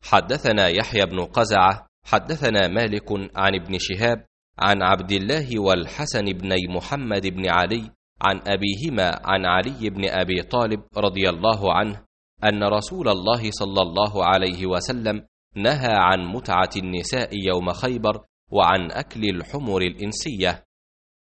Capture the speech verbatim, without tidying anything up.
حدثنا يحيى بن قزعة حدثنا مالك عن ابن شهاب عن عبد الله والحسن بن محمد بن علي عن أبيهما عن علي بن أبي طالب رضي الله عنه أن رسول الله صلى الله عليه وسلم نهى عن متعة النساء يوم خيبر وعن أكل الحمر الإنسية.